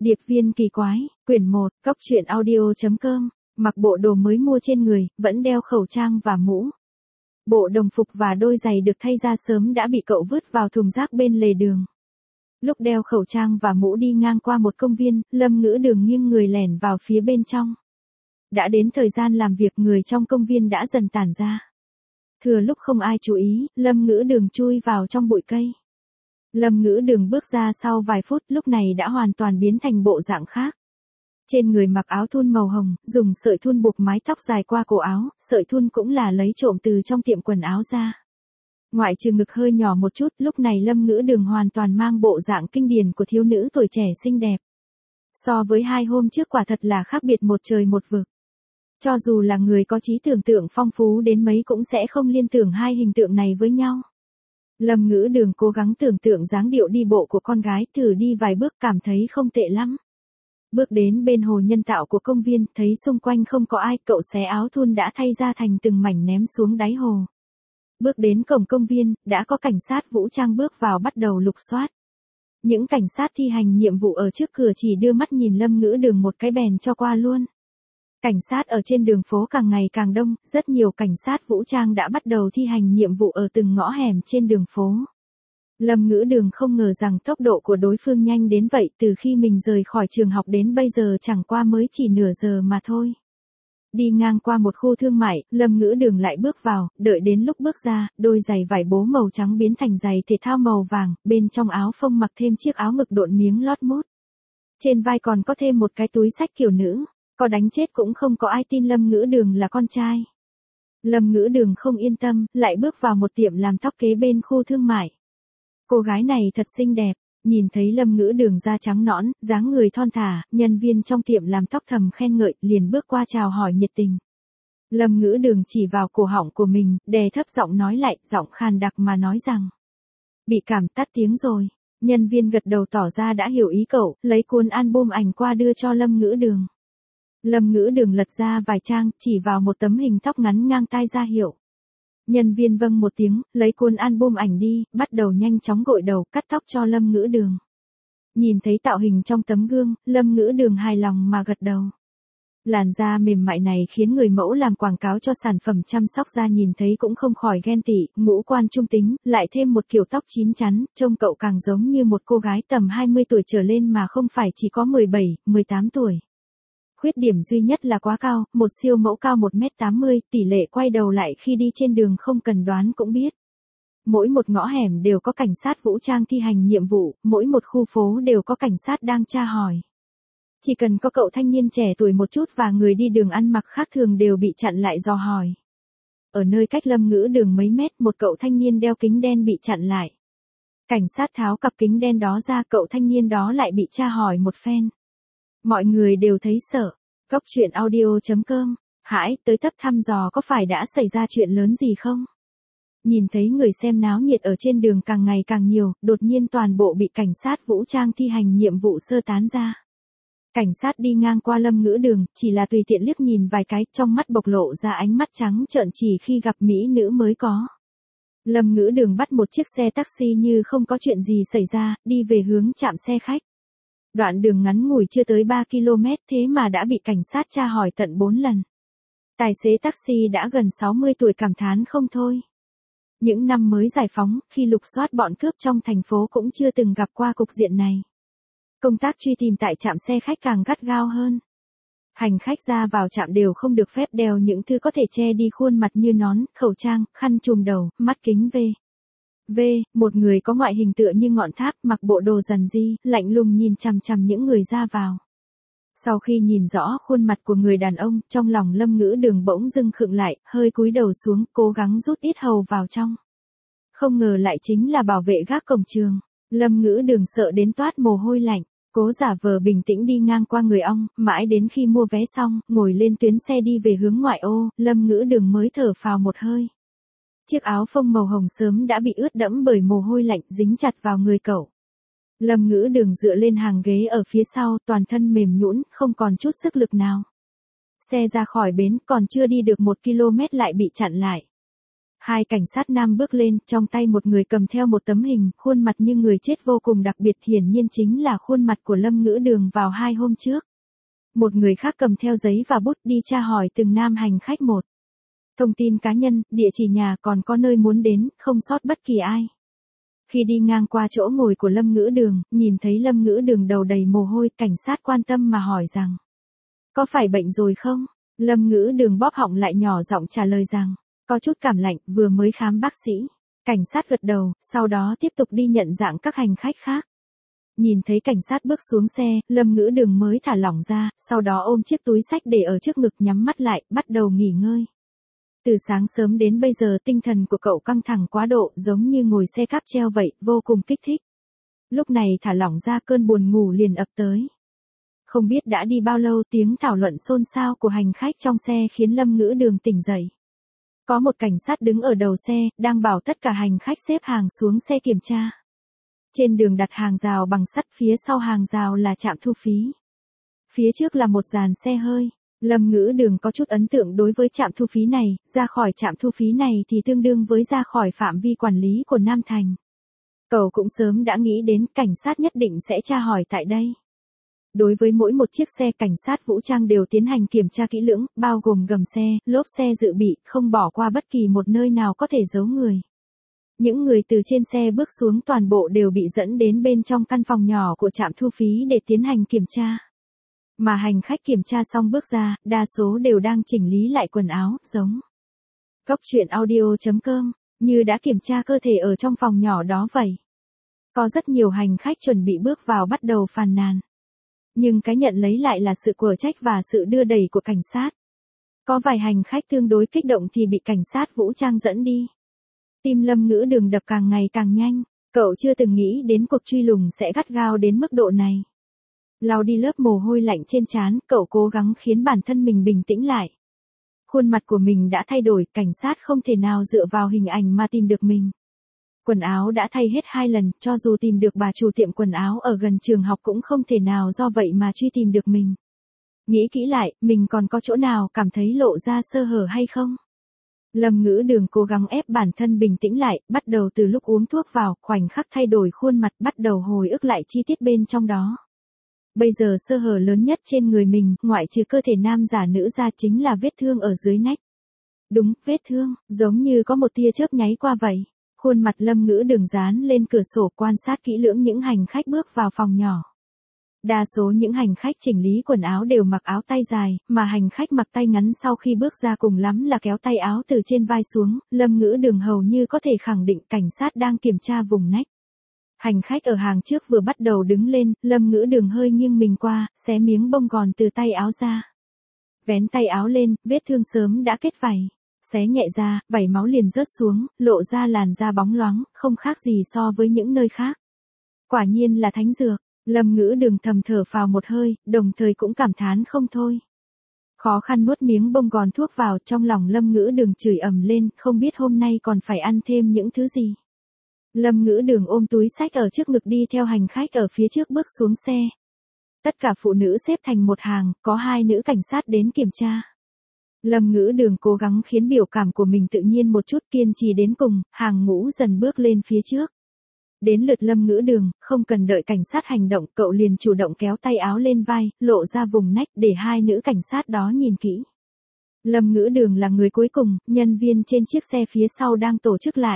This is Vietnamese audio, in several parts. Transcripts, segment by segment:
Điệp viên kỳ quái, quyển 1, cóc truyện audio.com, mặc bộ đồ mới mua trên người, vẫn đeo khẩu trang và mũ. Bộ đồng phục và đôi giày được thay ra sớm đã bị cậu vứt vào thùng rác bên lề đường. Lúc đeo khẩu trang và mũ đi ngang qua một công viên, Lâm Ngữ Đường nghiêng người lẻn vào phía bên trong. Đã đến thời gian làm việc, người trong công viên đã dần tản ra. Thừa lúc không ai chú ý, Lâm Ngữ Đường chui vào trong bụi cây. Lâm Ngữ Đường bước ra sau vài phút, lúc này đã hoàn toàn biến thành bộ dạng khác. Trên người mặc áo thun màu hồng, dùng sợi thun buộc mái tóc dài qua cổ áo, sợi thun cũng là lấy trộm từ trong tiệm quần áo ra. Ngoại trừ ngực hơi nhỏ một chút, lúc này Lâm Ngữ Đường hoàn toàn mang bộ dạng kinh điển của thiếu nữ tuổi trẻ xinh đẹp. So với 2 hôm trước quả thật là khác biệt một trời một vực. Cho dù là người có trí tưởng tượng phong phú đến mấy cũng sẽ không liên tưởng hai hình tượng này với nhau. Lâm Ngữ Đường cố gắng tưởng tượng dáng điệu đi bộ của con gái, thử đi vài bước cảm thấy không tệ lắm. Bước đến bên hồ nhân tạo của công viên, thấy xung quanh không có ai, cậu xé áo thun đã thay ra thành từng mảnh ném xuống đáy hồ. Bước đến cổng công viên, đã có cảnh sát vũ trang bước vào bắt đầu lục soát. Những cảnh sát thi hành nhiệm vụ ở trước cửa chỉ đưa mắt nhìn Lâm Ngữ Đường một cái bèn cho qua luôn. Cảnh sát ở trên đường phố càng ngày càng đông, rất nhiều cảnh sát vũ trang đã bắt đầu thi hành nhiệm vụ ở từng ngõ hẻm trên đường phố. Lâm Ngữ Đường không ngờ rằng tốc độ của đối phương nhanh đến vậy, từ khi mình rời khỏi trường học đến bây giờ chẳng qua mới chỉ nửa giờ mà thôi. Đi ngang qua một khu thương mại, Lâm Ngữ Đường lại bước vào, đợi đến lúc bước ra, đôi giày vải bố màu trắng biến thành giày thể thao màu vàng, bên trong áo phông mặc thêm chiếc áo ngực độn miếng lót mút. Trên vai còn có thêm một cái túi xách kiểu nữ. Có đánh chết cũng không có ai tin Lâm Ngữ Đường là con trai. Lâm Ngữ Đường không yên tâm, lại bước vào một tiệm làm tóc kế bên khu thương mại. Cô gái này thật xinh đẹp, nhìn thấy Lâm Ngữ Đường da trắng nõn, dáng người thon thả, nhân viên trong tiệm làm tóc thầm khen ngợi, liền bước qua chào hỏi nhiệt tình. Lâm Ngữ Đường chỉ vào cổ họng của mình, đè thấp giọng nói lại, giọng khàn đặc mà nói rằng: bị cảm, tắt tiếng rồi. Nhân viên gật đầu tỏ ra đã hiểu ý cậu, lấy cuốn album ảnh qua đưa cho Lâm Ngữ Đường. Lâm Ngữ Đường lật ra vài trang, chỉ vào một tấm hình tóc ngắn ngang tai ra hiệu. Nhân viên vâng một tiếng, lấy cuốn album ảnh đi, bắt đầu nhanh chóng gội đầu, cắt tóc cho Lâm Ngữ Đường. Nhìn thấy tạo hình trong tấm gương, Lâm Ngữ Đường hài lòng mà gật đầu. Làn da mềm mại này khiến người mẫu làm quảng cáo cho sản phẩm chăm sóc da nhìn thấy cũng không khỏi ghen tị, ngũ quan trung tính, lại thêm một kiểu tóc chín chắn, trông cậu càng giống như một cô gái tầm 20 tuổi trở lên mà không phải chỉ có 17, 18 tuổi. Khuyết điểm duy nhất là quá cao, một siêu mẫu cao 1m80, tỷ lệ quay đầu lại khi đi trên đường không cần đoán cũng biết. Mỗi một ngõ hẻm đều có cảnh sát vũ trang thi hành nhiệm vụ, mỗi một khu phố đều có cảnh sát đang tra hỏi. Chỉ cần có cậu thanh niên trẻ tuổi một chút và người đi đường ăn mặc khác thường đều bị chặn lại dò hỏi. Ở nơi cách Lâm Ngữ Đường mấy mét, một cậu thanh niên đeo kính đen bị chặn lại. Cảnh sát tháo cặp kính đen đó ra, cậu thanh niên đó lại bị tra hỏi một phen. Mọi người đều thấy sợ. Cóc truyện audio.com, hãi, tới tấp thăm dò có phải đã xảy ra chuyện lớn gì không? Nhìn thấy người xem náo nhiệt ở trên đường càng ngày càng nhiều, đột nhiên toàn bộ bị cảnh sát vũ trang thi hành nhiệm vụ sơ tán ra. Cảnh sát đi ngang qua Lâm Ngữ Đường, chỉ là tùy tiện liếc nhìn vài cái, trong mắt bộc lộ ra ánh mắt trắng trợn chỉ khi gặp mỹ nữ mới có. Lâm Ngữ Đường bắt một chiếc xe taxi như không có chuyện gì xảy ra, đi về hướng trạm xe khách. Đoạn đường ngắn ngủi chưa tới 3 km thế mà đã bị cảnh sát tra hỏi tận 4 lần. Tài xế taxi đã gần 60 tuổi cảm thán không thôi. Những năm mới giải phóng, khi lục soát bọn cướp trong thành phố cũng chưa từng gặp qua cục diện này. Công tác truy tìm tại trạm xe khách càng gắt gao hơn. Hành khách ra vào trạm đều không được phép đeo những thứ có thể che đi khuôn mặt như nón, khẩu trang, khăn trùm đầu, mắt kính một người có ngoại hình tựa như ngọn tháp, mặc bộ đồ rằn ri, lạnh lùng nhìn chằm chằm những người ra vào. Sau khi nhìn rõ khuôn mặt của người đàn ông, trong lòng Lâm Ngữ Đường bỗng dưng khựng lại, hơi cúi đầu xuống, cố gắng rút ít hầu vào trong. Không ngờ lại chính là bảo vệ gác cổng trường. Lâm Ngữ Đường sợ đến toát mồ hôi lạnh, cố giả vờ bình tĩnh đi ngang qua người ong, mãi đến khi mua vé xong, ngồi lên tuyến xe đi về hướng ngoại ô, Lâm Ngữ Đường mới thở phào một hơi. Chiếc áo phông màu hồng sớm đã bị ướt đẫm bởi mồ hôi lạnh dính chặt vào người cậu. Lâm Ngữ Đường dựa lên hàng ghế ở phía sau, toàn thân mềm nhũn, không còn chút sức lực nào. Xe ra khỏi bến, còn chưa đi được 1 km lại bị chặn lại. Hai cảnh sát nam bước lên, trong tay một người cầm theo một tấm hình, khuôn mặt như người chết vô cùng đặc biệt, hiển nhiên chính là khuôn mặt của Lâm Ngữ Đường vào 2 hôm trước. Một người khác cầm theo giấy và bút đi tra hỏi từng nam hành khách một. Thông tin cá nhân, địa chỉ nhà, còn có nơi muốn đến, không sót bất kỳ ai. Khi đi ngang qua chỗ ngồi của Lâm Ngữ Đường, nhìn thấy Lâm Ngữ Đường đầu đầy mồ hôi, cảnh sát quan tâm mà hỏi rằng: có phải bệnh rồi không? Lâm Ngữ Đường bóp họng lại nhỏ giọng trả lời rằng: có chút cảm lạnh, vừa mới khám bác sĩ. Cảnh sát gật đầu, sau đó tiếp tục đi nhận dạng các hành khách khác. Nhìn thấy cảnh sát bước xuống xe, Lâm Ngữ Đường mới thả lỏng ra, sau đó ôm chiếc túi xách để ở trước ngực, nhắm mắt lại, bắt đầu nghỉ ngơi. Từ sáng sớm đến bây giờ tinh thần của cậu căng thẳng quá độ, giống như ngồi xe cáp treo vậy, vô cùng kích thích. Lúc này thả lỏng ra, cơn buồn ngủ liền ập tới. Không biết đã đi bao lâu, tiếng thảo luận xôn xao của hành khách trong xe khiến Lâm Ngữ Đường tỉnh dậy. Có một cảnh sát đứng ở đầu xe, đang bảo tất cả hành khách xếp hàng xuống xe kiểm tra. Trên đường đặt hàng rào bằng sắt, phía sau hàng rào là trạm thu phí. Phía trước là một dàn xe hơi. Lâm Ngữ Đường có chút ấn tượng đối với trạm thu phí này, ra khỏi trạm thu phí này thì tương đương với ra khỏi phạm vi quản lý của Nam Thành. Cậu cũng sớm đã nghĩ đến cảnh sát nhất định sẽ tra hỏi tại đây. Đối với mỗi một chiếc xe, cảnh sát vũ trang đều tiến hành kiểm tra kỹ lưỡng, bao gồm gầm xe, lốp xe dự bị, không bỏ qua bất kỳ một nơi nào có thể giấu người. Những người từ trên xe bước xuống toàn bộ đều bị dẫn đến bên trong căn phòng nhỏ của trạm thu phí để tiến hành kiểm tra. Mà hành khách kiểm tra xong bước ra, đa số đều đang chỉnh lý lại quần áo, giống Cốc truyện audio.com, như đã kiểm tra cơ thể ở trong phòng nhỏ đó vậy. Có rất nhiều hành khách chuẩn bị bước vào bắt đầu phàn nàn. Nhưng cái nhận lấy lại là sự quở trách và sự đưa đẩy của cảnh sát. Có vài hành khách tương đối kích động thì bị cảnh sát vũ trang dẫn đi. Tim Lâm Ngữ Đường đập càng ngày càng nhanh, cậu chưa từng nghĩ đến cuộc truy lùng sẽ gắt gao đến mức độ này. Lau đi lớp mồ hôi lạnh trên trán, cậu cố gắng khiến bản thân mình bình tĩnh lại. Khuôn mặt của mình đã thay đổi, cảnh sát không thể nào dựa vào hình ảnh mà tìm được mình. Quần áo đã thay hết 2 lần, cho dù tìm được bà chủ tiệm quần áo ở gần trường học cũng không thể nào do vậy mà truy tìm được mình. Nghĩ kỹ lại, mình còn có chỗ nào cảm thấy lộ ra sơ hở hay không? Lâm Ngữ Đường cố gắng ép bản thân bình tĩnh lại, bắt đầu từ lúc uống thuốc vào, khoảnh khắc thay đổi khuôn mặt, bắt đầu hồi ức lại chi tiết bên trong đó. Bây giờ sơ hở lớn nhất trên người mình, ngoại trừ cơ thể nam giả nữ ra, chính là vết thương ở dưới nách. Đúng, vết thương, giống như có một tia chớp nháy qua vậy. Khuôn mặt Lâm Ngữ Đường dán lên cửa sổ, quan sát kỹ lưỡng những hành khách bước vào phòng nhỏ. Đa số những hành khách chỉnh lý quần áo đều mặc áo tay dài, mà hành khách mặc tay ngắn sau khi bước ra cùng lắm là kéo tay áo từ trên vai xuống. Lâm Ngữ Đường hầu như có thể khẳng định cảnh sát đang kiểm tra vùng nách. Hành khách ở hàng trước vừa bắt đầu đứng lên, Lâm Ngữ Đường hơi nghiêng mình qua, xé miếng bông gòn từ tay áo ra. Vén tay áo lên, vết thương sớm đã kết vảy. Xé nhẹ ra, vảy máu liền rớt xuống, lộ ra làn da bóng loáng, không khác gì so với những nơi khác. Quả nhiên là thánh dược. Lâm Ngữ Đường thầm thở phào một hơi, đồng thời cũng cảm thán không thôi. Khó khăn nuốt miếng bông gòn thuốc vào, trong lòng Lâm Ngữ Đường chửi ầm lên, không biết hôm nay còn phải ăn thêm những thứ gì. Lâm Ngữ Đường ôm túi xách ở trước ngực đi theo hành khách ở phía trước bước xuống xe. Tất cả phụ nữ xếp thành một hàng, có 2 nữ cảnh sát đến kiểm tra. Lâm Ngữ Đường cố gắng khiến biểu cảm của mình tự nhiên một chút, kiên trì đến cùng, hàng ngũ dần bước lên phía trước. Đến lượt Lâm Ngữ Đường, không cần đợi cảnh sát hành động, cậu liền chủ động kéo tay áo lên vai, lộ ra vùng nách để 2 nữ cảnh sát đó nhìn kỹ. Lâm Ngữ Đường là người cuối cùng, nhân viên trên chiếc xe phía sau đang tổ chức lại.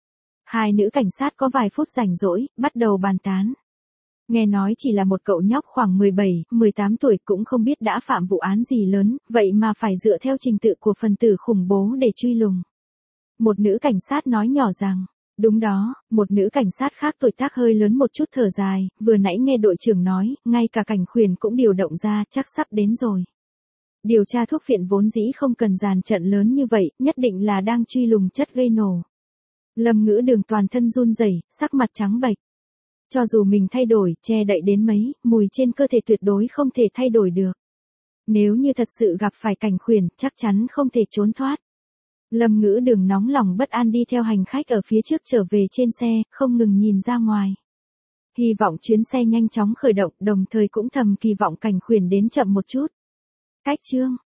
2 nữ cảnh sát có vài phút rảnh rỗi, bắt đầu bàn tán. Nghe nói chỉ là một cậu nhóc khoảng 17, 18 tuổi cũng không biết đã phạm vụ án gì lớn, vậy mà phải dựa theo trình tự của phần tử khủng bố để truy lùng. Một nữ cảnh sát nói nhỏ rằng, đúng đó, một nữ cảnh sát khác tuổi tác hơi lớn một chút thở dài, vừa nãy nghe đội trưởng nói, ngay cả cảnh khuyển cũng điều động ra, chắc sắp đến rồi. Điều tra thuốc phiện vốn dĩ không cần dàn trận lớn như vậy, nhất định là đang truy lùng chất gây nổ. Lâm Ngữ Đường toàn thân run rẩy, sắc mặt trắng bệch. Cho dù mình thay đổi, che đậy đến mấy, mùi trên cơ thể tuyệt đối không thể thay đổi được. Nếu như thật sự gặp phải cảnh khuyển, chắc chắn không thể trốn thoát. Lâm Ngữ Đường nóng lòng bất an đi theo hành khách ở phía trước trở về trên xe, không ngừng nhìn ra ngoài. Hy vọng chuyến xe nhanh chóng khởi động, đồng thời cũng thầm kỳ vọng cảnh khuyển đến chậm một chút. Cách chương